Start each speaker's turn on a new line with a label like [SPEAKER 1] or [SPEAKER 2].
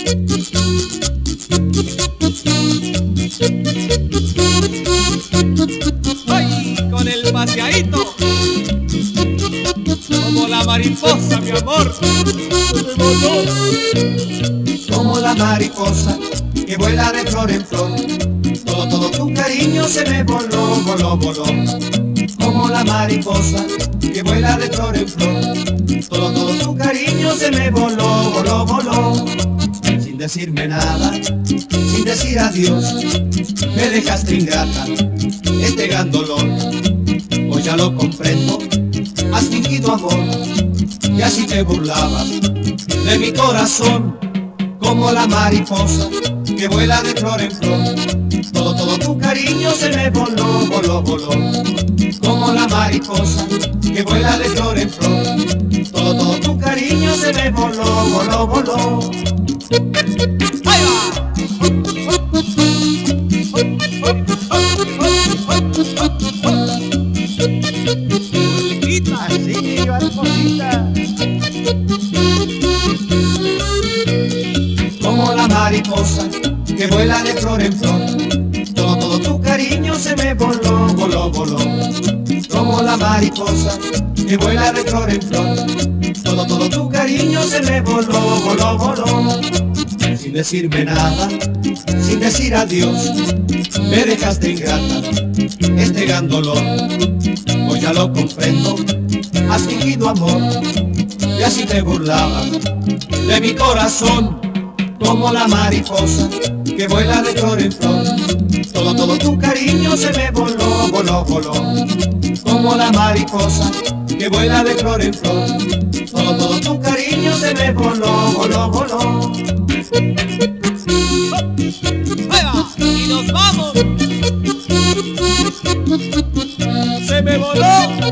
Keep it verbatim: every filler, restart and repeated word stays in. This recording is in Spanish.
[SPEAKER 1] ¡Ay! Con el paseadito, como la mariposa, mi amor.
[SPEAKER 2] Como la mariposa que vuela de flor en flor, todo, todo tu cariño se me voló, voló, voló. Como la mariposa que vuela de flor en flor, todo, todo tu cariño se me voló, voló, voló. Sin decirme nada, sin decir adiós, me dejaste ingrata, este gran dolor. Hoy ya lo comprendo, has fingido amor y así te burlabas de mi corazón. Como la mariposa que vuela de flor en flor, todo, todo tu cariño se me voló, voló, voló. Como la mariposa que vuela de flor en flor, todo, todo tu cariño se me voló, voló, voló.
[SPEAKER 1] ¡Ahí va!
[SPEAKER 2] Así, mariposita. Como la mariposa que vuela de flor en flor, todo, todo tu cariño se me voló, voló, voló. Como la mariposa que vuela de flor en flor, todo, todo tu cariño se me voló, voló, voló. Sin decirme nada, sin decir adiós, me dejaste ingrata, este gran dolor. Hoy ya lo comprendo, has fingido amor y así te burlabas de mi corazón. Como la mariposa que vuela de flor en flor, todo, todo tu cariño se me voló, voló, voló. Como la mariposa que vuela de flor en flor, todo, todo tu cariño se me voló, voló, voló.
[SPEAKER 1] ¡Ahí va! ¡Y nos vamos! ¡Se me voló!